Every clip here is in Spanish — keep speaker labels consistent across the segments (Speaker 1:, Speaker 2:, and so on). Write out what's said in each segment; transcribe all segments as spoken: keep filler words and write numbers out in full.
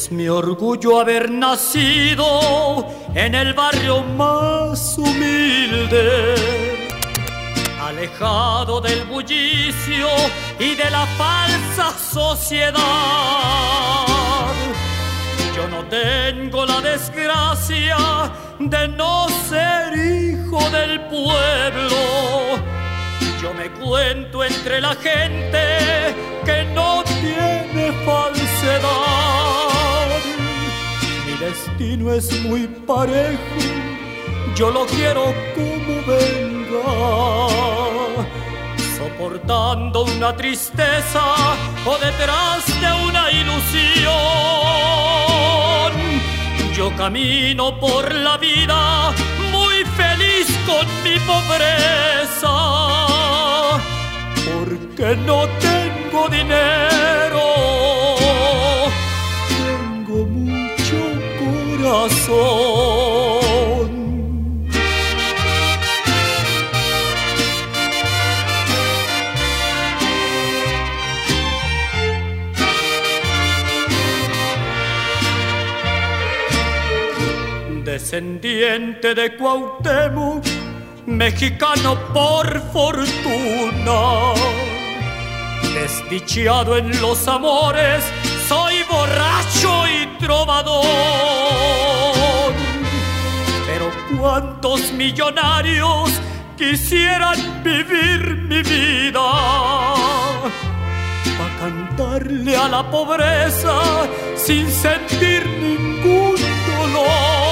Speaker 1: Es mi orgullo haber nacido en el barrio más humilde, alejado del bullicio y de la falsa sociedad. Yo no tengo la desgracia de no ser hijo del pueblo. Yo me cuento entre la gente que no tiene falsedad. Mi destino es muy parejo, yo lo quiero como venga, soportando una tristeza o detrás de una ilusión. Yo camino por la vida muy feliz con mi pobreza, porque no tengo dinero, tengo mucho corazón. Descendiente de Cuauhtémoc, mexicano por fortuna, desdichado en los amores, soy borracho y trovador. Pero cuántos millonarios quisieran vivir mi vida para cantarle a la pobreza sin sentir ningún dolor.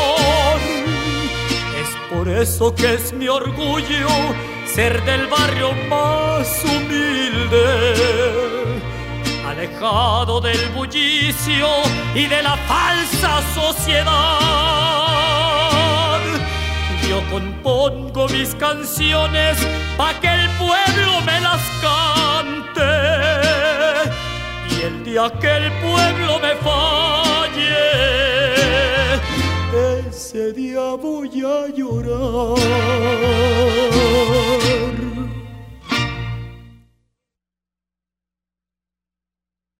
Speaker 1: Por eso que es mi orgullo ser del barrio más humilde, alejado del bullicio y de la falsa sociedad. Yo compongo mis canciones pa' que el pueblo me las cante, y el día que el pueblo me falle, ese día voy a llorar.